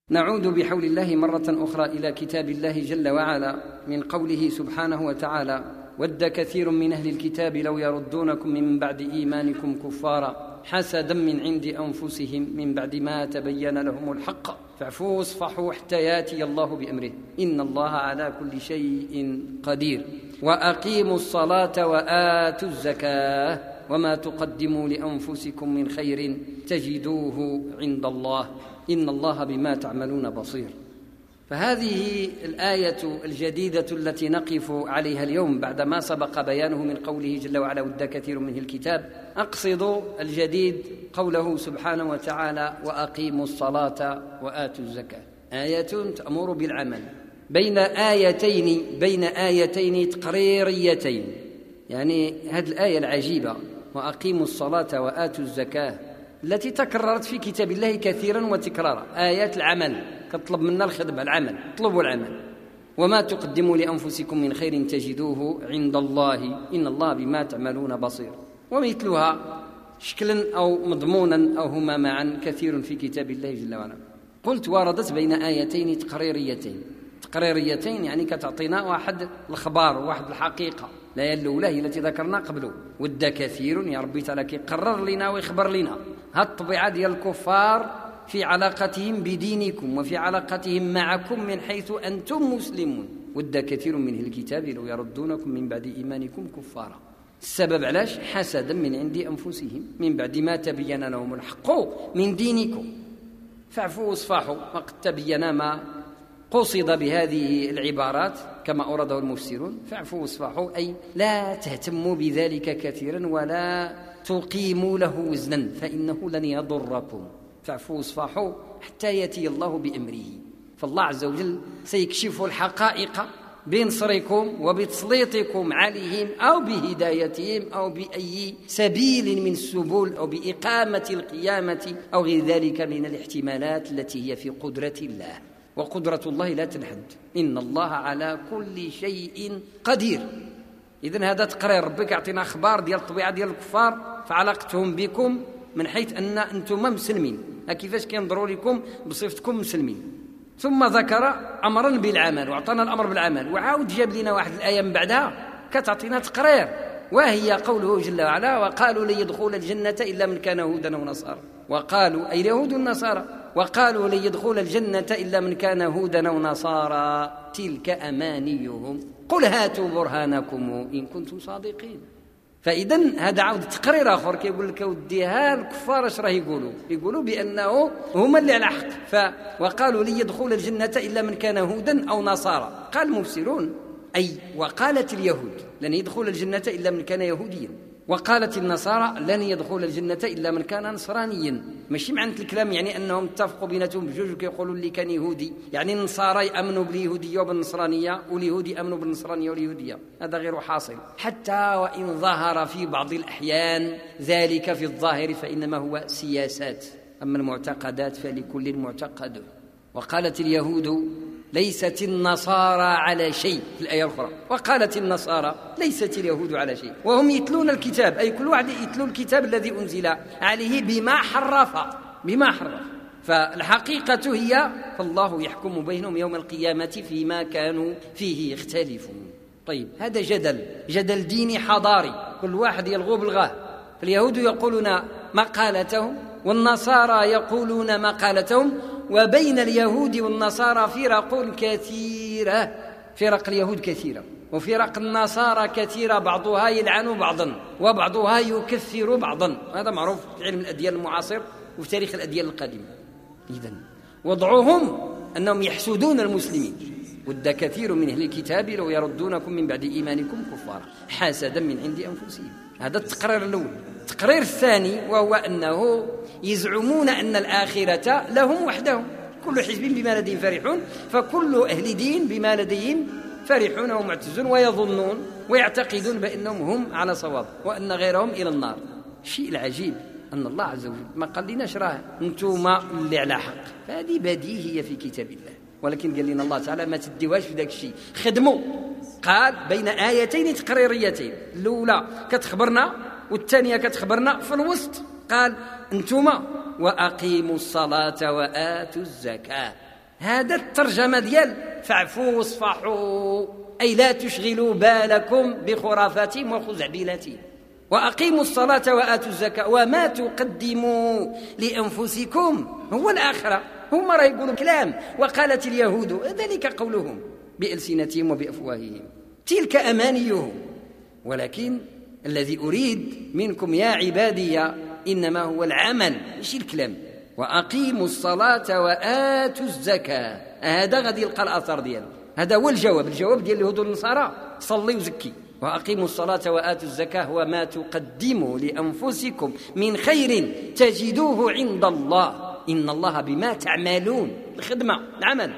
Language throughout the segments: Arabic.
نعود بحول الله مرة أخرى إلى كتاب الله جل وعلا من قوله سبحانه وتعالى: ود كثير من أهل الكتاب لو يردونكم من بعد إيمانكم كفارا حسدا من عند أنفسهم من بعد ما تبين لهم الحق فاعفوا واصفحوا حتى ياتي الله بأمره إن الله على كل شيء قدير وأقيموا الصلاة وآتوا الزكاة وما تقدموا لأنفسكم من خير تجدوه عند الله إن الله بما تعملون بصير. فهذه الآية الجديدة التي نقف عليها اليوم بعدما سبق بيانه من قوله جل وعلا: ود كثير منه الكتاب، أقصد الجديد قوله سبحانه وتعالى: وأقيموا الصلاة وآتوا الزكاة. آية تأمر بالعمل بين آيتين تقريريتين. يعني هذه الآية العجيبة وأقيموا الصلاة وآتوا الزكاة التي تكررت في كتاب الله كثيرا وتكرارا، آيات العمل، كطلب منا الخدمة، العمل، اطلبوا العمل. وما تقدموا لأنفسكم من خير تجدوه عند الله إن الله بما تعملون بصير. ومثلها شكلا أو مضمونا أو هما معا كثير في كتاب الله جل وعلا. قلت وردت بين آيتين تقريريتين يعني كتعطينا واحد الخبار واحد الحقيقة. الآية الأولى هي التي ذكرنا قبله: ود كثير، يا ربي تعالى كيقرر لنا ويخبر لنا هذه الطبيعة ديال الكفار في علاقتهم بدينكم وفي علاقتهم معكم من حيث أنتم مسلمون. ود كثير من أهل الكتاب لو يردونكم من بعد إيمانكم كفارا. السبب علاش؟ حسدا من عند أنفسهم من بعد ما تبين لهم الحق من دينكم فاعفوا واصفحوا. وقد تبين ما قصد بهذه العبارات كما أورده المفسرون: فاعفوا واصفحوا أي لا تهتموا بذلك كثيرا ولا تقيموا له وزنا فإنه لن يضركم. فاعفوا واصفحوا حتى يأتي الله بأمره. فالله عز وجل سيكشف الحقائق بنصركم وبتسليطكم عليهم أو بهدايتهم أو بأي سبيل من السبل أو بإقامة القيامة أو غير ذلك من الاحتمالات التي هي في قدرة الله. وقدرة الله لا تنحد، إن الله على كل شيء قدير. إذن هذا تقرير ربك يعطينا أخبار ديال الطبيعة ديال الكفار في علاقتهم بكم من حيث أن أنتم مسلمين، كيفاش كينظروا لكم بصفتكم مسلمين. ثم ذكر أمرا بالعمل وأعطانا الأمر بالعمل، وعاود جاب لنا واحد الآية من بعدها كتعطينا تقرير، وهي قوله جل وعلا: وقالوا لن يدخل الجنة إلا من كان هودا أو نصارى. وقالوا أي اليهود والنصارى، وقالوا لن يدخل الجنة إلا من كان هودا أو نصارى تلك أمانيهم قل هاتوا برهانكم إن كنتم صادقين. فإذن هذا عاود تقرير آخر كيقول لك وديها الكفار اش راه يقولوا بأنه هما اللي على حق. وقالوا لن يدخل الجنة إلا من كان هودا أو نصارى. قال المفسرون أي وقالت اليهود لن يدخل الجنة إلا من كان يهوديا، وقالت النصارى لن يدخل الجنة إلا من كان نصرانيا. ماشي معنى الكلام يعني أنهم اتفقوا بيناتهم بجوج وكيقولوا اللي كان يهودي يعني النصارى يأمنوا باليهودية وبالنصرانية واليهودي يأمنوا بالنصرانية واليهودية، هذا غير حاصل. حتى وإن ظهر في بعض الأحيان ذلك في الظاهر فإنما هو سياسات، أما المعتقدات فلكل معتقد. وقالت اليهود ليست النصارى على شيء في الآية الأخرى، وقالت النصارى ليست اليهود على شيء، وهم يتلون الكتاب، أي كل واحد يتلو الكتاب الذي أنزل عليه بما حرف. فالحقيقة هي فالله يحكم بينهم يوم القيامة فيما كانوا فيه يختلفون. طيب هذا جدل ديني حضاري، كل واحد يلغو بلغاه. فاليهود يقولون مقالتهم والنصارى يقولون مقالتهم، وبين اليهود والنصارى فرق كثيرة، فرق اليهود كثيرة وفرق النصارى كثيرة، بعضها يلعن بعضا وبعضها يكفر بعضا، هذا معروف في علم الأديان المعاصر وفي تاريخ الأديان القديمة. إذن وضعهم أنهم يحسدون المسلمين: ود كثير من أهل الكتاب لو يردونكم من بعد إيمانكم كفارا حسدا من عند أنفسهم. هذا التقرير الأول. التقرير الثاني وهو أنه يزعمون أن الآخرة لهم وحدهم، كل حزب بما لديهم فرحون، فكل أهل دين بما لديهم فرحون ومعتزون ويظنون ويعتقدون بأنهم هم على صواب وأن غيرهم إلى النار. الشيء العجيب أن الله عز وجل ما قال لناش راه أنتم اللي على حق، فهذه بديهية في كتاب الله، ولكن قال لنا الله تعالى ما تديوهاش في ذاك الشيء، خدموا. قال بين آيتين تقريريتين، الأولى كتخبرنا والثانية كتخبرنا في الوسط. قال أنتم وأقيموا الصلاة وآتوا الزكاة. هذا الترجمة ديال فاعفوا واصفحوا، أي لا تشغلوا بالكم بخرافاتهم وخزعبلاتهم، وأقيموا الصلاة وآتوا الزكاة وما تقدموا لأنفسكم. هو الآخرة، هم راه يقولوا كلام وقالت اليهود، ذلك قولهم بألسنتهم وبأفواههم، تلك أمانيهم، ولكن الذي أريد منكم يا عبادي إنما هو العمل، مش الكلام. وأقيموا الصلاة وآتوا الزكاة، هذا غادي يلقى الأثر ديالو، هذا هو الجواب ديال اليهود والنصارى، صلي وزكي. وأقيموا الصلاة وآتوا الزكاة وما تقدموا لأنفسكم من خير تجدوه عند الله إن الله بما تعملون، الخدمة العمل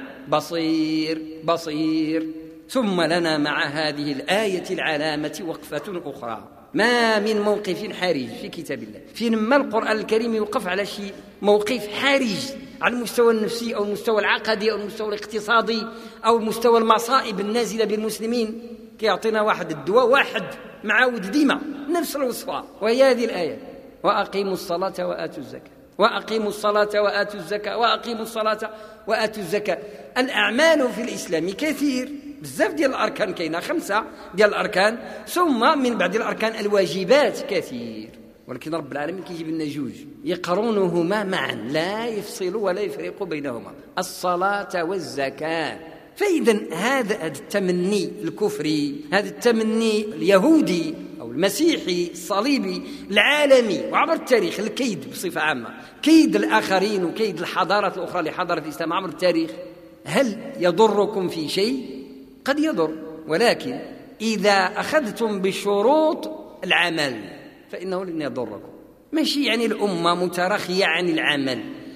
بصير. ثم لنا مع هذه الآية العلامة وقفة أخرى. ما من موقف حرج في كتاب الله فيما القرآن الكريم يوقف على شيء موقف حرج على المستوى النفسي أو المستوى العقدي أو المستوى الاقتصادي أو مستوى المصائب النازلة بالمسلمين، كيعطينا واحد الدواء واحد معاود ديما نفس الوصفة، وهي هذه الآية: وأقيموا الصلاة وآتوا الزكاة، وأقيموا الصلاة وآتوا الزكاة، وأقيموا الصلاة وآتوا الزكاة. الأعمال في الإسلام كثير بزاف ديال الأركان، كاينة 5 ديال الأركان، ثم من بعد الأركان الواجبات كثير، ولكن رب العالمين كيجيب لنا جوج يقرونهما معا لا يفصل ولا يفرق بينهما: الصلاة والزكاة. فإذا هذا التمني الكفري، هذا التمني اليهودي أو المسيحي الصليبي العالمي وعبر التاريخ، الكيد بصفة عامة، كيد الآخرين وكيد الحضارات الأخرى اللي حضرت الإسلام عبر التاريخ، هل يضركم في شيء؟ قد يضر، ولكن إذا أخذتم بشروط العمل فإنه لن يضركم. ماشي يعني الأمة مترخية عن العمل،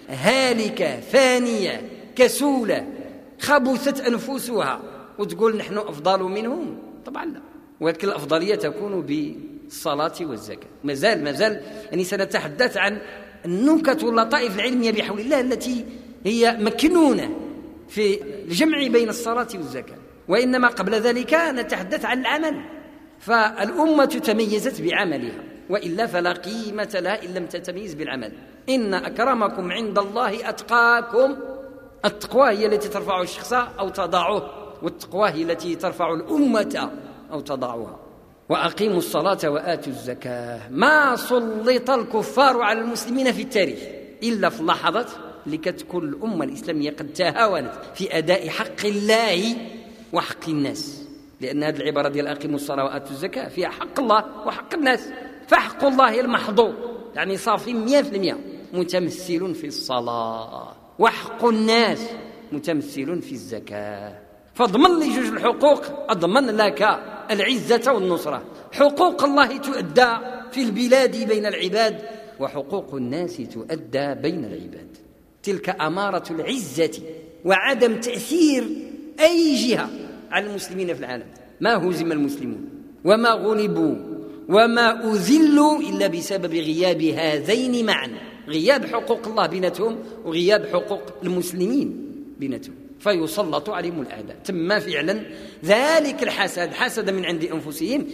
هالكة فانية كسولة خبثت أنفسها وتقول نحن أفضل منهم، طبعا لا، ولكن الأفضلية تكون بالصلاة والزكاة. ما زال يعني سنتحدث عن النكت واللطائف العلمية بحول الله التي هي مكنونة في الجمع بين الصلاة والزكاة، وإنما قبل ذلك نتحدث عن العمل. فالأمة تميزت بعملها، وإلا فلا قيمة لها إن لم تتميز بالعمل. إن أكرمكم عند الله أتقاكم. التقوى هي التي ترفع الشخص أو تضعه، والتقوى هي التي ترفع الأمة أو تضعها. وأقيموا الصلاة وآتوا الزكاة. ما سلط الكفار على المسلمين في التاريخ إلا في اللحظات اللي كتكون الأمة الإسلامية قد تهاونت في أداء حق الله وحق الناس، لأن هذه العبارة ديال أقيموا الصلاة وآتوا الزكاة فيها حق الله وحق الناس. فحق الله المحضو يعني صافي 100% متمثل في الصلاة، وحق الناس متمثل في الزكاة. فاضمن لي جوج الحقوق أضمن لك العزة والنصرة. حقوق الله تؤدى في البلاد بين العباد، وحقوق الناس تؤدى بين العباد. تلك أمارة العزة وعدم تأثير أي جهة على المسلمين في العالم. ما هزم المسلمون وما غلبوا وما أذلوا إلا بسبب غياب هذين معا: غياب حقوق الله بينتهم وغياب حقوق المسلمين بينتهم، فيسلط عليهم الأعداء. تم فعلا ذلك الحسد، حسد من عند أنفسهم،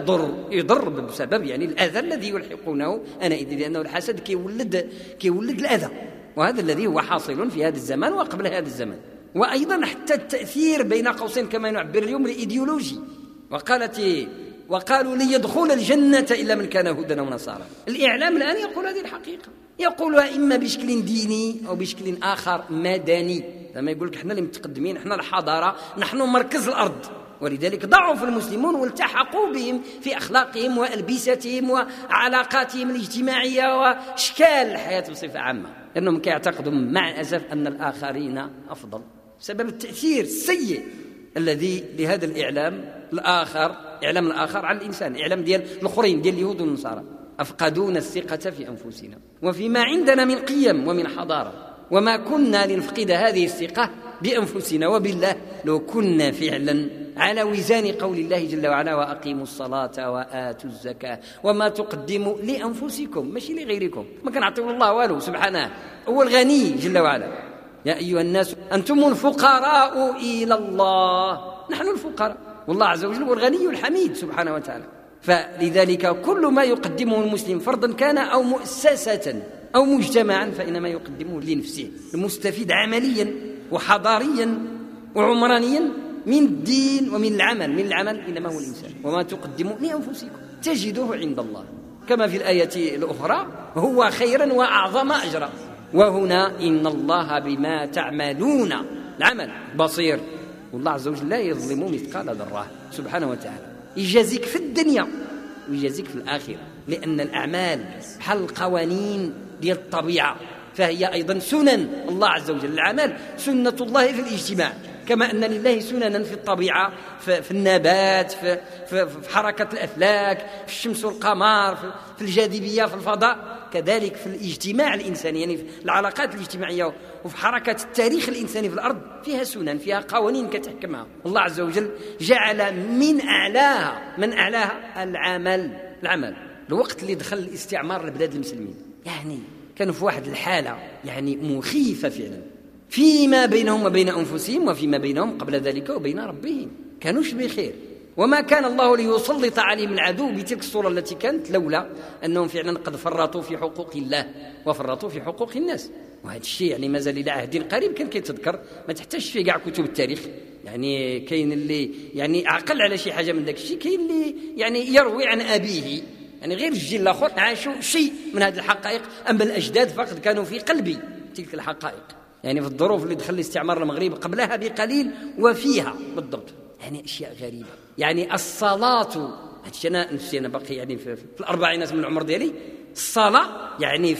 يضر بسبب يعني الأذى الذي يلحقونه أنئذ، لأنه الحسد كيولد الأذى، وهذا الذي هو حاصل في هذا الزمان وقبل هذا الزمان. وأيضا حتى التأثير بين قوسين كما نعبر اليوم الإيديولوجي، وقالوا لن يدخل الجنة إلا من كان هودا أو نصارى. الإعلام الآن يقول هذه الحقيقة، يقولها إما بشكل ديني أو بشكل آخر مدني. لما يقول لك احنا اللي متقدمين، احنا الحضارة، نحن مركز الأرض، ولذلك ضعف المسلمون والتحقوا بهم في أخلاقهم وألبستهم وعلاقاتهم الاجتماعية وأشكال الحياة بصفة عامة، لأنهم كيعتقدوا مع الأسف أن الآخرين أفضل بسبب التأثير السيء الذي لهذا الإعلام الآخر، إعلام الآخر على الإنسان، إعلام ديال الآخرين ديال اليهود والنصارى. أفقدونا الثقة في أنفسنا وفيما عندنا من قيم ومن حضارة، وما كنا لنفقد هذه الثقة بأنفسنا وبالله لو كنا فعلا على وزان قول الله جل وعلا: وأقيموا الصلاة وآتوا الزكاة وما تقدموا لأنفسكم، ماشي لغيركم. ما كان عطيه الله والو سبحانه، هو الغني جل وعلا. يا أيها الناس أنتم الفقراء إلى الله، نحن الفقراء، والله عز وجل هو الغني الحميد سبحانه وتعالى. فلذلك كل ما يقدمه المسلم فرضا كان أو مؤسسة أو مجتمعا فإنما يقدمه لنفسه، المستفيد عمليا وحضاريا وعمرانيا من الدين ومن العمل. من العمل إنما هو الإنسان. وما تقدموا لأنفسكم تجدوه عند الله، كما في الآية الأخرى هو خيرا وأعظم أجرا. وهنا إن الله بما تعملون العمل بصير. والله عز وجل لا يظلم مثقال ذرة سبحانه وتعالى، يجازيك في الدنيا ويجازيك في الآخرة، لأن الأعمال بحال القوانين ديال الطبيعة، فهي أيضا سنن الله عز وجل. الأعمال سنة الله في الاجتماع، كما أن لله سننا في الطبيعة، في النبات، في حركة الأفلاك، في الشمس والقمر، في الجاذبية، في الفضاء، كذلك في الاجتماع الإنساني، يعني في العلاقات الاجتماعية وفي حركة التاريخ الإنساني في الأرض فيها سنن، فيها قوانين كتحكمها. الله عز وجل جعل من أعلاها العمل. الوقت اللي دخل الاستعمار لبلاد المسلمين يعني كانوا في واحد الحالة يعني مخيفة فعلا، فيما بينهم وبين أنفسهم وفيما بينهم قبل ذلك وبين ربهم، كانوش بخير. وما كان الله ليسلط عليهم العدو بتلك الصورة التي كانت لولا أنهم فعلا قد فرطوا في حقوق الله وفرطوا في حقوق الناس. وهذا الشيء يعني مازال إلى عهد قريب كان كيتذكر، ما تحتاجش في كاع كتب التاريخ. يعني كاين اللي يعني عقل على شي حاجة من ذاك الشيء، كاين اللي يعني يروي عن أبيه، يعني غير الجيل الآخر عاشوا شيء من هذه الحقائق، أما الأجداد فقد كانوا في قلب تلك الحقائق، يعني في الظروف اللي دخل الاستعمار المغرب قبلها بقليل وفيها بالضبط. يعني أشياء غريبة، يعني الصلاة، أنا نفسي أنا باقي يعني في الأربعينات من العمر ديالي، الصلاة يعني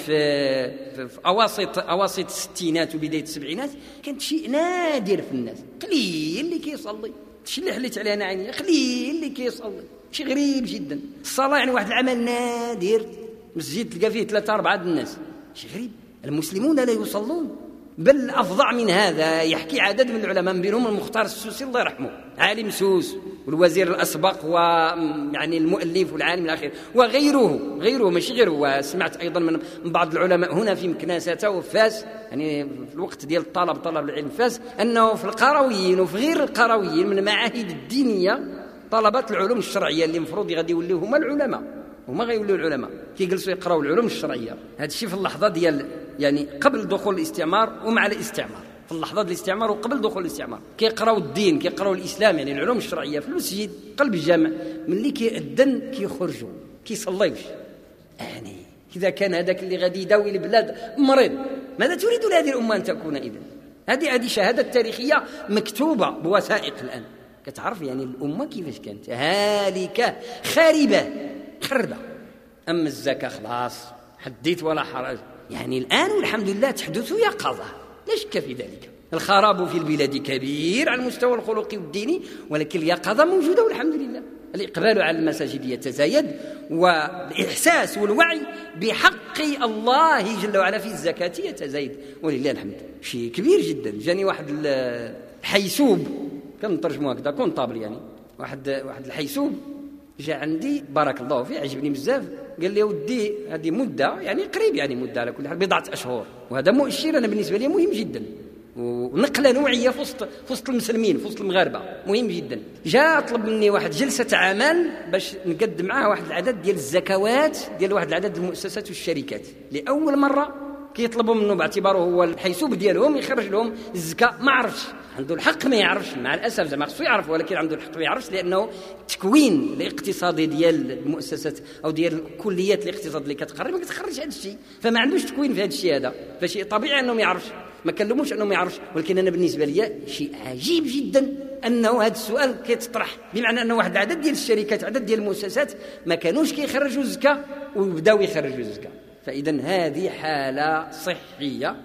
في أواسط الستينات وبداية السبعينات كانت شيء نادر في الناس، قليل اللي كيصلي. الشيء اللي حليت عليه أنا عيني قليل اللي كيصلي، شيء غريب جدا. الصلاة يعني واحد العمل نادر، مسجد تلقى فيه 3-4 الناس، شيء غريب. المسلمون لا يصلون، بل أفظع من هذا. يحكي عدد من العلماء، من بينهم المختار السوسي الله يرحمه، عالم سوس والوزير الأسبق ويعني المؤلف والعالم الأخير وغيره ماشي غيره. وسمعت أيضا من بعض العلماء هنا في مكناسة وفاس، يعني في الوقت ديال طلب العلم فاس، أنه في القرويين وفي غير القرويين من المعاهد الدينية طلبات العلوم الشرعية اللي مفروض غادي يوليو هما العلماء، هما غيوليو العلماء كيجلسوا يقراوا العلوم الشرعية. هذا الشيء في اللحظة ديال يعني قبل دخول الاستعمار ومع الاستعمار، في اللحظة ديال الاستعمار وقبل دخول الاستعمار كيقراوا الدين، كيقراوا الإسلام، يعني العلوم الشرعية في المسجد قلب الجامع. ملي كيأذن كيخرجوا كيصليوش. يعني إذا كان هذاك اللي غادي يداوي البلاد مريض، ماذا تريد لهذه الأمة أن تكون إذن؟ هذه شهادة تاريخية مكتوبة بوثائق الآن، كتعرف يعني الأمة كيفاش كانت هالكة خربة. أما الزكاة خلاص حديث ولا حرج، يعني الآن والحمد لله تحدث يقظة، لا شك في ذلك. الخراب في البلاد كبير على المستوى الخلقي والديني، ولكن اليقظة موجودة والحمد لله. الإقبال على المساجد يتزايد، والإحساس والوعي بحق الله جل وعلا في الزكاة يتزايد ولله الحمد. شيء كبير جدا. جاني واحد الحيسوب، كنترجمو هكذا كونطابل، يعني واحد الحيسوب جاء عندي بارك الله فيه، عجبني بزاف. قال لي ودي هذه مدة يعني قريب، يعني مدة على كل حال 10 أشهر، وهذا مؤشر أنا بالنسبة لي مهم جدا، ونقلة نوعية في وسط المسلمين، في وسط المغاربة، مهم جدا. جاء طلب مني واحد جلسة عمل باش نقدم معاه واحد العدد ديال الزكوات ديال واحد العدد المؤسسات والشركات. لأول مرة كيطلبوا منه باعتباره هو الحيسوب ديالهم يخرج لهم الزكاة. ما عرفش، عنده الحق ما يعرفش، مع الأسف زعما خصو يعرف، ولكن عنده الحق ما يعرفش، لأنه التكوين الاقتصادي ديال المؤسسات أو ديال كليات الاقتصاد اللي كتقرر ما كتخرج هذا الشيء، فما عندوش تكوين في هذا الشيء هذا، فشيء طبيعي أنه ما يعرفش، ما كلموش أنه ما يعرفش. ولكن أنا بالنسبة لي شيء عجيب جدا أنه هذا السؤال كيتطرح، بمعنى أنه واحد العدد ديال الشركات، عدد ديال المؤسسات ما كانوش كيخرجوا الزكاة وبداو يخرجوا الزكاة. فإذا هذه حالة صحية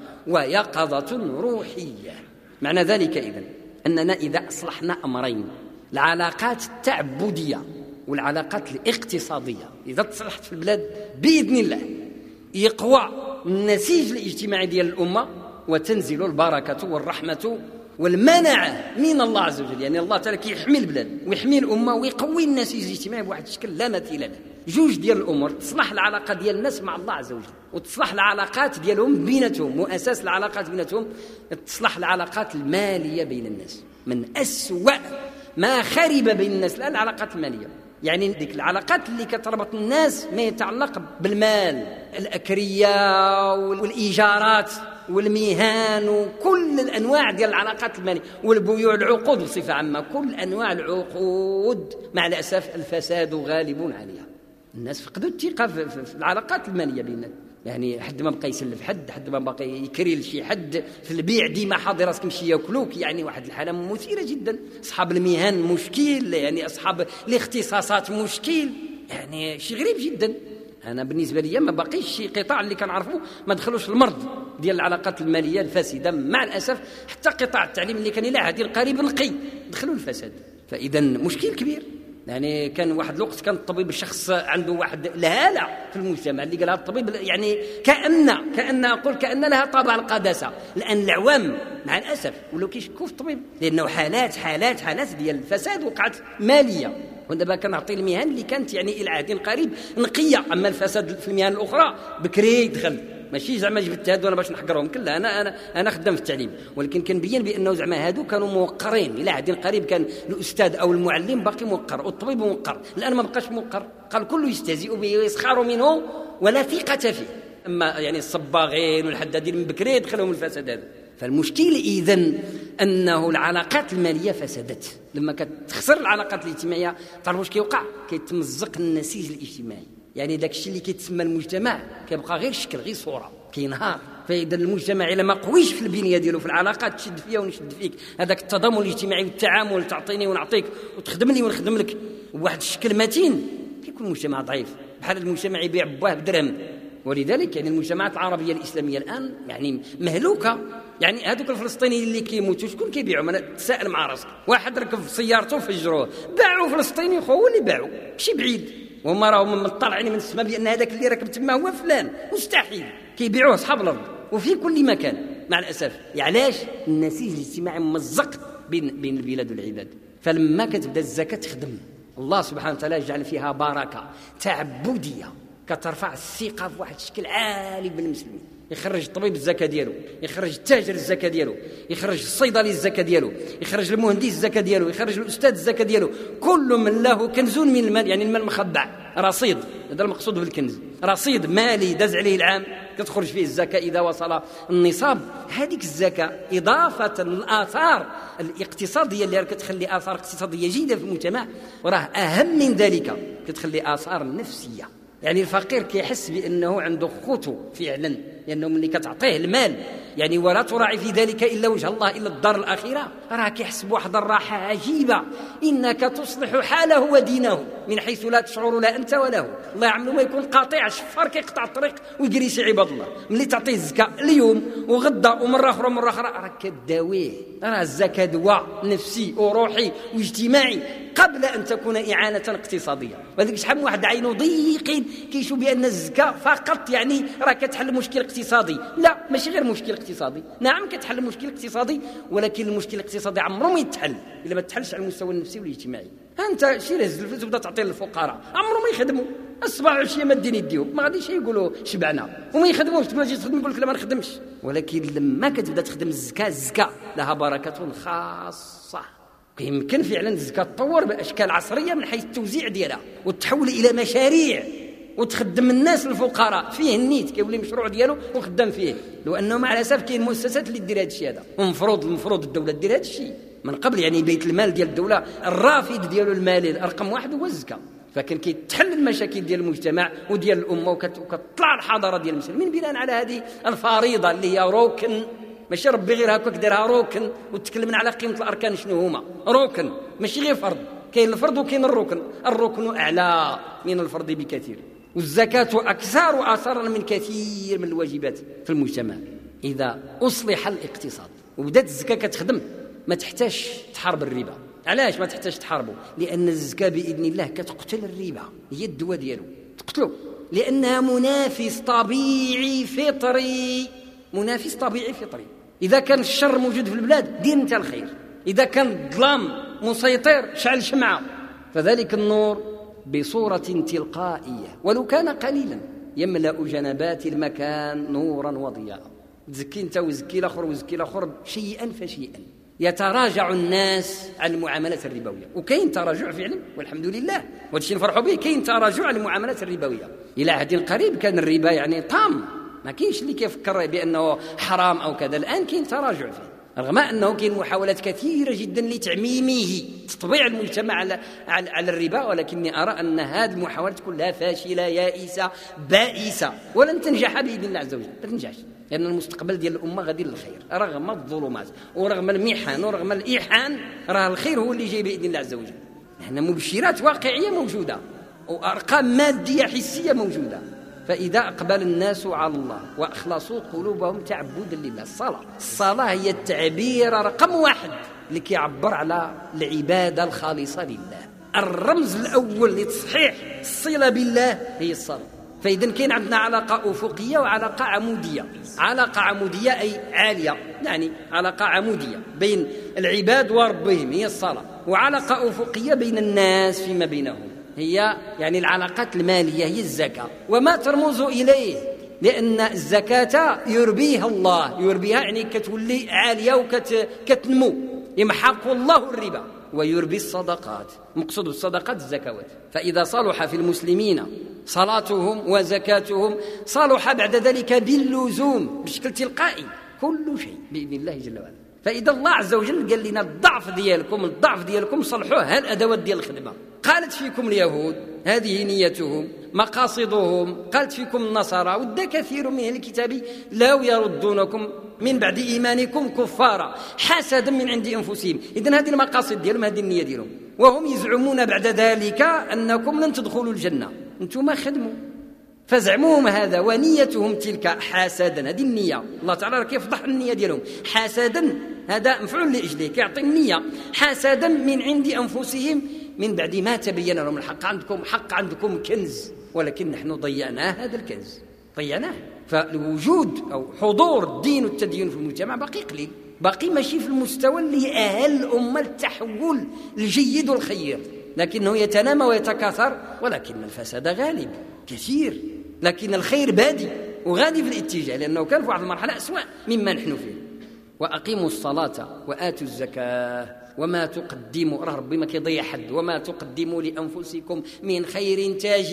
ويقظة روحية. معنى ذلك إذن أننا إذا أصلحنا أمرين، العلاقات التعبدية والعلاقات الاقتصادية، إذا تصلحت في البلاد بإذن الله يقوى النسيج الاجتماعي ديال الأمة، وتنزل البركة والرحمة والمنعة من الله عز وجل. يعني الله تعالى كيحمي البلاد ويحمي الأمة ويقوي النسيج الاجتماعي بواحد الشكل لا مثيل له. جوج ديال الأمور، تصلح العلاقة ديال الناس مع الله عز وجل، وتصلح العلاقات ديالهم بيناتهم، وأساس العلاقات بيناتهم تصلح العلاقات المالية بين الناس. من أسوأ ما خرب بين الناس الآن العلاقات المالية، يعني ديك العلاقات اللي كتربط الناس ما يتعلق بالمال، الأكرية والإيجارات والمهان وكل الأنواع ديال العلاقات المالية والبيوع، العقود بصفة عامة، كل أنواع العقود مع الأسف الفساد غالب عليها. الناس فقدوا الثقة في العلاقات المالية بيننا، يعني حد ما بقى يسلف حد ما بقى يكري لشي حد في البيع، ديما حاضر راسك يمشي ياكلوك، يعني واحد الحالة مثيرة جدا. أصحاب المهن مشكل، يعني أصحاب الاختصاصات مشكل، يعني شيء غريب جدا. أنا بالنسبة لي ما بقيش شي قطاع اللي كنعرفه ما دخلوش المرض ديال العلاقات المالية الفاسدة. مع الأسف حتى قطاع التعليم اللي كان إلى عهد قريب نقي دخلوا الفساد، فإذا مشكل كبير. يعني كان واحد الوقت كان الطبيب الشخص عنده واحد الهالة في المجتمع اللي قالها الطبيب، يعني كأن لها طابع القداسة. الآن العوام مع الأسف ولاو كيشكوا في الطبيب، لأنه حالات ديال الفساد وقعت مالية. ودابا كنعطي المهن اللي كانت يعني إلى عهد قريب نقية، أما الفساد في المهن الأخرى بكري دخل، ماشي زعما جبت هادو انا باش نحقرهم، كلا انا خدام في التعليم، ولكن كنبين بانه زعما هادو كانوا موقرين. الى عهد قريب كان الاستاذ او المعلم باقي موقر والطبيب موقر، الان ما بقاش موقر، قال كله يستهزئ به ويسخر منه ولا ثقة فيه. اما يعني الصباغين والحدادين من بكري يدخلهم الفساد هذا. فالمشكل إذن أنه العلاقات المالية فسدت. لما كتخسر العلاقات الاجتماعية تعرفوا واش كيوقع؟ كيتمزق النسيج الاجتماعي، يعني داك الشيء اللي كيتسمى المجتمع كيبقى غير شكل، غير صورة، كينهار. فإذا المجتمع إلا ما قويش في البنية ديالو في العلاقات، تشد فيها ونشد فيك، هذاك التضامن الاجتماعي والتعامل، تعطيني ونعطيك وتخدم لي ونخدم لك بواحد الشكل متين، كيكون المجتمع ضعيف، بحال المجتمع يبيع بواه بدرهم. ولذلك يعني المجتمعات العربية الإسلامية الآن يعني مهلوكة. يعني هذوك الفلسطينيين اللي كيموتوا شكون كيبيعوا؟ انا تسائل مع راسك، واحد ركب في سيارته وفجروه، باعوا فلسطيني خو، هو اللي باعوا شي بعيد، وهما راهم مطلعين من السماء بان هذاك اللي راكب تما هو فلان، مستحيل كيبيعوه اصحاب الارض وفي كل مكان. مع الاسف علاش؟ النسيج الاجتماعي ممزق بين البلاد والعباد. فلما كتبدا الزكاه تخدم، الله سبحانه وتعالى يجعل فيها بركه تعبديه كترفع الثقه في واحد الشكل عالي بالمسلمين. يخرج الطبيب الزكاة ديالو، يخرج التاجر الزكاة ديالو، يخرج الصيدلي الزكاة ديالو، يخرج المهندس الزكاة ديالو، يخرج الأستاذ الزكاة ديالو. كل من له كنز من المال، يعني المال مخبع، رصيد، هذا المقصود بالكنز، رصيد مالي داز عليه العام كتخرج فيه الزكاة إذا وصل النصاب. هذيك الزكاة إضافة للآثار الاقتصادية اللي كتخلي آثار اقتصادية جيدة في المجتمع، وراه أهم من ذلك كتخلي آثار نفسية. يعني الفقير كيحس بأنه عنده خوته فعلا، لأنه ملي كتعطيه المال يعني ولا تراعي في ذلك إلا وجه الله إلا الدار الآخرة، راه كيحس بواحد الراحة عجيبة. إنك تصلح حاله ودينه من حيث لا تشعر، لا أنت ولا هو. الله يعملوا ما يكون قاطع الشفار كيقطع الطريق ويجري شي عباد الله، ملي تعطيه الزكاة اليوم وغدا ومرة أخرى راه كداويه. راه الزكاة دواء نفسي وروحي واجتماعي قبل أن تكون إعانة اقتصادية. وذلك شحال من واحد عينه ضيقين كيشوف بأن الزكاة فقط يعني راه كتحل مشكل اقتصادي. لا، ماشي غير مشكل اقتصادي، نعم كتحل مشكل اقتصادي، ولكن المشكل الاقتصادي عمره ما يتحل إلا ما تحلش على المستوى النفسي والاجتماعي. أنت شي رز الفلوس وبدا تعطيه للفقراء، عمره ما يخدموا، الصباح والعشيه ما دين يديهم، ما غاديش يقولوا شبعنا وما يخدموش. تقول جيت تخدم يقول لك لا ما نخدمش. ولكن لما كتبدا تخدم الزكاة لها بركة خاصة. يمكن فعلا الزكاة تطور بأشكال عصرية من حيث التوزيع ديالها وتحول إلى مشاريع وتخدم الناس الفقراء، فيه النيت كيولي مشروع ديالو وخدام فيه. لو أنه مع الأسف كاين مؤسسات اللي دير هذا الشيء هذا، ومفروض الدولة دير هذا الشيء من قبل. يعني بيت المال ديال الدولة الرافد ديالو المالي رقم واحد هو الزكاة. فكان كيتحل المشاكل ديال المجتمع وديال الأمة وكتطلع الحضارة ديال المسلمين بناء على هذه الفريضة اللي هي ركن. ماشي ربي غير هكاك دارها ركن وتكلمنا على قيمة الأركان شنو هما. ركن ماشي غير فرض، كاين الفرض وكاين الركن أعلى من الفرض بكثير. والزكاة أكثر وآثارا من كثير من الواجبات في المجتمع. إذا أصلح الاقتصاد وبدات الزكاة كتخدم ما تحتاج تحارب الربا. علاش ما تحتاج تحاربه؟ لأن الزكاة بإذن الله كتقتل الربا، هي الدواء ديالو تقتله، لأنها منافس طبيعي فطري. إذا كان الشر موجود في البلاد دير انت الخير، إذا كان الظلام مسيطر شعل شمعة. فذلك النور بصورة تلقائية ولو كان قليلا يملأ جنبات المكان نورا وضياء. تزكي انت وزكي الآخر وزكي الآخر شيئا فشيئا يتراجع الناس عن المعاملات الربوية. وكاين تراجع فعلا والحمد لله، وهذا الشيء نفرحوا به. كاين تراجع عن المعاملات الربوية. إلى عهد قريب كان الربا يعني طام، ما كاينش اللي كيفكر بأنه حرام أو كذا. الآن كاين تراجع فيه، رغم أنه كاين محاولات كثيرة جدا لتعميمه، تطبيع المجتمع على الربا، ولكني أرى أن هذه المحاولات كلها فاشلة يائسة بائسة، ولن تنجح بإذن الله عز وجل، لا تنجحش، لأن المستقبل ديال الأمة غادي للخير رغم الظلمات ورغم المحن ورغم الإيحان، راه الخير هو اللي جاي بإذن الله عز وجل. نحن مبشرات واقعية موجودة وأرقام مادية حسية موجودة. فإذا أقبل الناس على الله وأخلصوا قلوبهم تعبدا لله، الصلاة هي التعبير رقم واحد اللي كيعبر على العبادة الخالصة لله. الرمز الأول لتصحيح الصلة بالله هي الصلاة. فإذا كاين عندنا علاقة أفقية وعلاقة عمودية. علاقة عمودية أي عالية، يعني علاقة عمودية بين العباد وربهم هي الصلاة، وعلاقة أفقية بين الناس فيما بينهم هي يعني العلاقات المالية هي الزكاة وما ترمز إليه، لأن الزكاة يربيها الله، يربيها يعني كتولي عالية وكتنمو، يمحق الله الربا ويربي الصدقات. مقصود الصدقات الزكوات. فإذا صلح في المسلمين صلاتهم وزكاتهم صلح بعد ذلك باللزوم بشكل تلقائي كل شيء بإذن الله جل وعلا. فإذا الله عز وجل قال لنا الضعف ديالكم صلحوه، هالأدوات ديال الخدمة. قالت فيكم اليهود هذه نيتهم مقاصدهم، قالت فيكم النصارى، ود كثير من أهل الكتاب لو يردونكم من بعد إيمانكم كفارا حسدا من عند أنفسهم. إذن هذه المقاصد ديالهم، هذه النية ديالهم، وهم يزعمون بعد ذلك أنكم لن تدخلوا الجنة، أنتم خدموا فزعموهم هذا ونيتهم تلك حسدا. هذه النية، الله تعالى كيفضح النية ديالهم. حسدا هذا مفعول لأجله، كيعطي النية حسدا من عند أنفسهم من بعد ما تبين لهم الحق. عندكم كنز، ولكن نحن ضيعناه، هذا الكنز ضيعناه. فالوجود أو حضور الدين والتدين في المجتمع باقي قليل، باقي ماشي في المستوى اللي يأهل الأمة للتحول الجيد والخير، لكنه يتنامى ويتكاثر، ولكن الفساد غالب كثير، لكن الخير بادي وغادي في الاتجاه، لأنه كان في واحد المرحلة أسوأ مما نحن فيه. وأقيموا الصلاة وآتوا الزكاة وما تقدموا، ربي ما كيضيع حد، وما تقدموا لأنفسكم من خير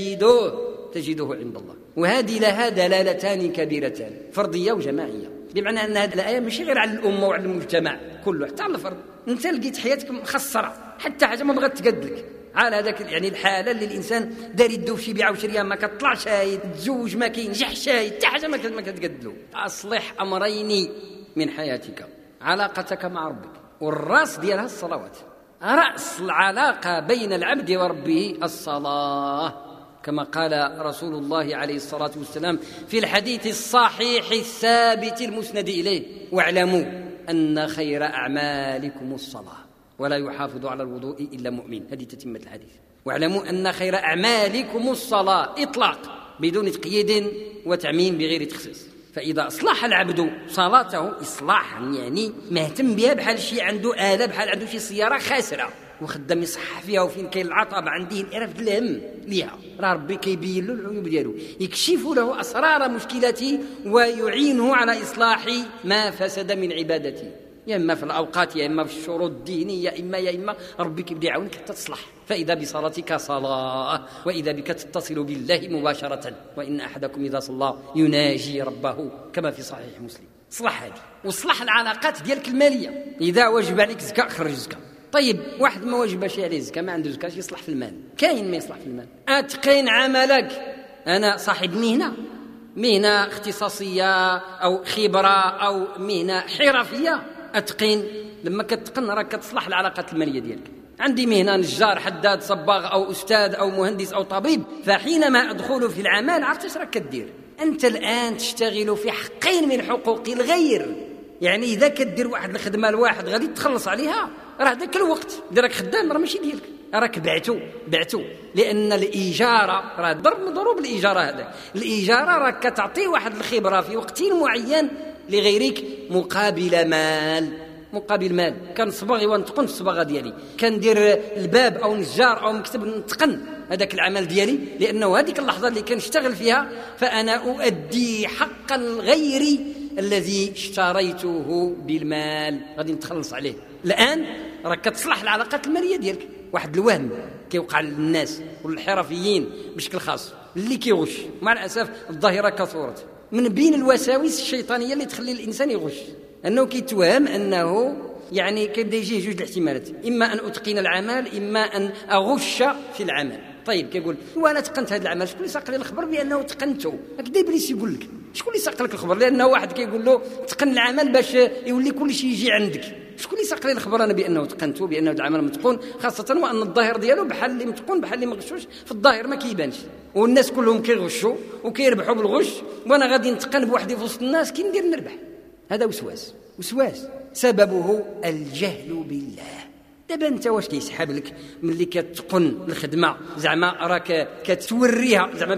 تجدوه عند الله. وهذه لها دلالتان كبيرتان، فردية وجماعية، بمعنى أن هذه الآية مش غير على الأمة وعلى المجتمع كله، حتى على الفرد. أنت لقيت حياتك مخسرة، حتى حاجة ما بغات تقدلك على هذاك يعني الحالة اللي الإنسان دار يدو في بيعة وشريان، ما كطلعش شاهد، تزوج ما كينجح شاهد، حتى حاجة ما كتقدلو. أصلح أمرين من حياتك، علاقتك مع ربك، والرأس ديالها الصلوات. رأس العلاقة بين العبد وربه الصلاة، كما قال رسول الله عليه الصلاة والسلام في الحديث الصحيح الثابت المسند إليه: واعلموا أن خير أعمالكم الصلاة ولا يحافظ على الوضوء إلا مؤمن. هذه تتمة الحديث. واعلموا أن خير أعمالكم الصلاة، إطلاق بدون تقييد وتعميم بغير تخصيص. فإذا أصلح العبد صلاته إصلاحا يعني مهتم بها، بحال شي عنده آلة، بحال عنده شي سيارة خاسرة وخدام يصحح فيها، وفين كاين العطب عنده الإرف الهم ليها، راه ربي كيبين له العيوب ديالو، يكشف له أسرار مشكلته ويعينه على إصلاح ما فسد من عبادته، يا إما في الأوقات، يا إما في الشروط الدينية، يا إما ربي كيبدا يعاونك حتى تصلح. فإذا بصلاتك صلاة، وإذا بك تتصل بالله مباشرة، وإن أحدكم إذا صلى يناجي ربه، كما في صحيح مسلم. صلح هذه، وصلح العلاقات ديالك المالية. إذا وجب عليك زكاة خرج زكاة. طيب واحد ما وجبش عليه زكاة، ما عنده زكاة، يصلح في المال. كاين ما يصلح في المال. أتقن عملك. أنا صاحب مهنة اختصاصية أو خبرة أو مهنة حرفية، أتقن. لما كتقن راك كتصلح العلاقات المالية ديالك. عندي مهنة نجار، حداد، صباغ أو أستاذ أو مهندس أو طبيب، فحينما أدخل في العمل عرفت اش راك كدير. أنت الآن تشتغل في حقين من حقوق الغير. يعني إذا كدير واحد الخدمة لواحد غادي تخلص عليها، راه ذاك الوقت راك خدام، راه ماشي ديالك، راك بعتو. لأن الإجارة راه ضرب من ضروب الإجارة. هذا الإجارة راك كتعطي واحد الخبرة في وقت معين لغيرك مقابل مال. كنصبغ ونتقن الصباغه ديالي، كندير الباب او نجار او مكتب نتقن هذاك العمل ديالي، لانه هذيك اللحظه اللي كنشتغل فيها فانا اؤدي حق الغير الذي اشتريته بالمال، غادي نتخلص عليه. الان راك كتصلح العلاقات الماليه ديالك. واحد الوهم كيوقع للناس والحرفيين بشكل خاص اللي كيغش، مع الاسف الظاهره كثرت، من بين الوساوس الشيطانية اللي تخلي الإنسان يغش، أنه كيتوهم أنه يعني كيبدا يجيه جوج الاحتمالات، إما أن أتقن العمل إما أن أغش في العمل. طيب كيقول وانا تقنت هذا العمل، شكون اللي ساق لي الخبر بانه تقنته؟ هكذا ابليس يقول لك شكون اللي ساق لك الخبر؟ لانه واحد كيقول له تقن العمل باش يولي كل شيء يجي عندك. شكون اللي ساق لي الخبر انا بانه تقنته، بانه العمل متقون، خاصه وان الظاهر ديالو بحال اللي متقون بحال اللي ما غشوش، في الظاهر ما كيبانش، والناس كلهم كيغشوا وكيربحوا بالغش، وانا غادي نتقن بوحدي في وسط الناس كي ندير نربح. هذا وسواس سببه الجهل بالله. دابا انت واش كيسحب لك ملي كتقن الخدمه زعما راك كتوريها زعما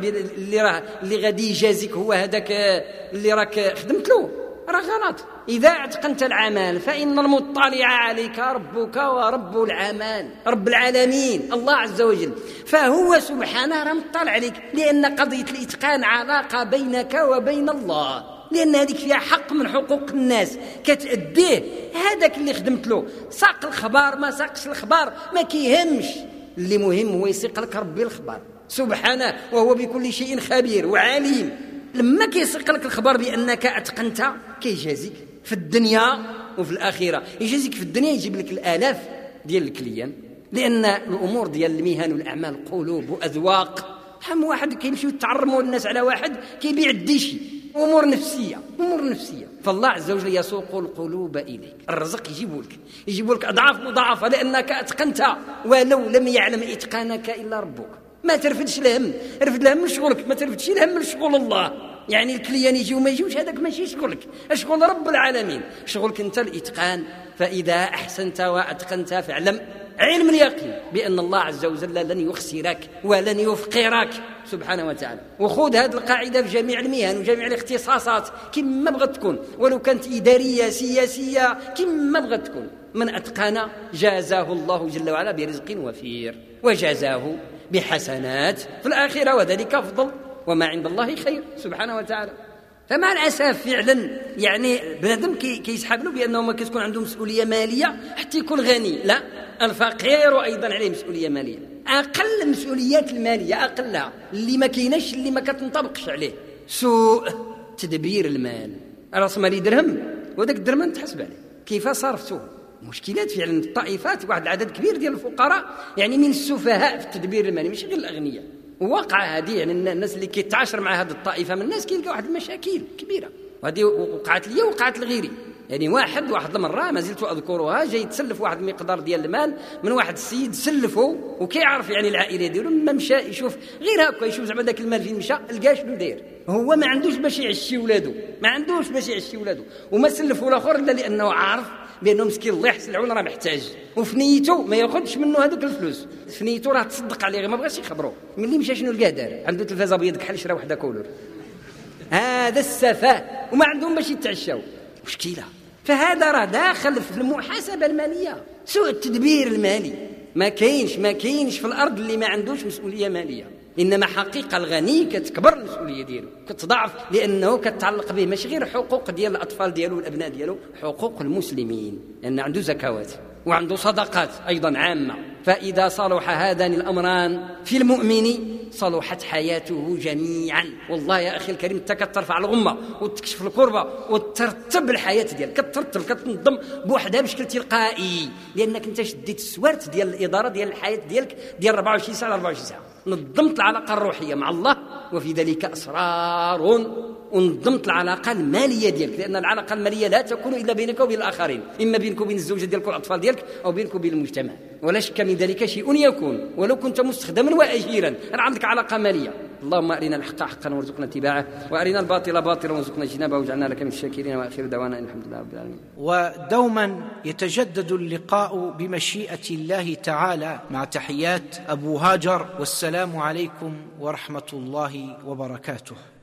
اللي غادي يجازيك هو هذاك اللي راك خدمت له؟ راه غلط. اذا اتقنت العمل فان المطلع عليك ربك ورب العمل، رب العالمين الله عز وجل، فهو سبحانه راه مطلع عليك، لان قضيه الاتقان علاقه بينك وبين الله، لأن هذيك فيها حق من حقوق الناس كتأديه. هذاك اللي خدمت له ساق الخبار ما ساقش الخبار ما كيهمش، اللي مهم هو يسيق لك ربي الخبار سبحانه، وهو بكل شيء خبير وعليم. لما كيسيق لك الخبر بأنك أتقنت كيجازيك في الدنيا وفي الآخرة. يجازيك في الدنيا يجيب لك الآلاف ديال الكليان، لأن الأمور ديال المهن والأعمال قلوب وأذواق. هم واحد كيمشيو يتعرموا الناس على واحد كيبيع الديشي، أمور نفسية. فالله عز وجل يسوق القلوب إليك، الرزق يجيبوا لك أضعاف مضاعفة لأنك أتقنت، ولو لم يعلم إتقانك إلا ربك. ما ترفدش الهم، رفد الهم من شغلك، ما ترفدش الهم من شغل الله. يعني الكليان يجيو ما يجيوش هذاك ماشي شغلك، شغل رب العالمين، شغلك أنت الإتقان. فإذا أحسنت وأتقنت فاعلم علم اليقين بأن الله عز وجل لن يخسرك ولن يفقرك سبحانه وتعالى. وخذ هذه القاعدة في جميع المهن وجميع الاختصاصات كما بغت تكون، ولو كانت إدارية سياسية كما بغت تكون. من أتقن جازاه الله جل وعلا برزق وفير، وجازاه بحسنات في الآخرة، وذلك أفضل، وما عند الله خير سبحانه وتعالى. فمع الأسف فعلا يعني بنادم كيسحب له بأنه ما كتكون عنده مسؤولية مالية حتى يكون غني. لا، الفقير أيضا عليه مسؤولية مالية، أقل المسؤوليات المالية أقلها اللي ما كيناش، اللي ما كتنطبقش عليه سوء تدبير المال. راس مالي درهم وذاك الدرهم تحسب عليه كيف صرفته. مشكلات فعلا الطائفات، واحد العدد كبير ديال الفقراء يعني من السفهاء في التدبير المالي، مش غير الأغنياء. وواقع هذه يعني الناس اللي كيتعاشر مع هذه الطائفة من الناس كيلقى واحد المشاكل كبيرة، وهذه وقعت لي وقعت لغيري. يعني واحد المرة ما زلت أذكرها، جاي يتسلف واحد المقدار ديال المال من واحد السيد، سلفه وكيعرف يعني العائلة ديالو. لما مشى يشوف غير هكا، يشوف زعما داك المال فين مشى، لقى شنو داير. هو ما عندوش باش يعشي ولادو، وما سلفه الاخر الا لانه عارف بانه مسكين الله يحسن العون راه محتاج، وفي نيته ما ياخذش منه هذوك الفلوس، في نيته راه تصدق عليه، ما بغاش يخبروه. ملي مشى شنو لقى دار؟ عنده تلفازه ابيض كحل، شرا وحده كولور. هذا السفاه، وما عندهم باش يتعشاو. مشكله. فهذا راه داخل في المحاسبه الماليه، سوء التدبير المالي. ما كاينش في الارض اللي ما عندوش مسؤوليه ماليه، انما حقيقه الغني كتكبر المسؤوليه ديالو، كتضاعف، لانه كتعلق به ماشي غير حقوق ديال الاطفال ديالو والابناء ديالو، حقوق المسلمين، لان عنده زكوات وعنده صدقات ايضا عامه. فاذا صلح هذان الامران في المؤمن صلحت حياته جميعا. والله يا اخي الكريم، انت كترفع الغمه وتكشف الكربه وترتب الحياه ديالك، كتنظم بوحدها بشكل تلقائي، لانك انت شديت السوارت ديال الاداره ديال الحياه ديالك ديال 24 ساعه 24 ساعه. نظمت العلاقه الروحيه مع الله، وفي ذلك اسرار، ونظمت العلاقه الماليه ديالك، لان العلاقه الماليه لا تكون الا بينك وبين الاخرين، اما بينك وبين الزوجه ديالك والاطفال ديالك، او بينك وبين المجتمع. ولا شك من ذلك شيء يكون ولو كنت مستخدما واجيرا، انا عندك علاقه ماليه. اللهم ارنا الحق حقا وارزقنا اتباعه، وارنا الباطل باطلا وارزقنا اجتنابه، واجعلنا لك من الشاكرين. واخر دعوانا الحمد لله رب العالمين. ودوما يتجدد اللقاء بمشيئه الله تعالى، مع تحيات ابو هاجر، والسلام عليكم ورحمه الله وبركاته.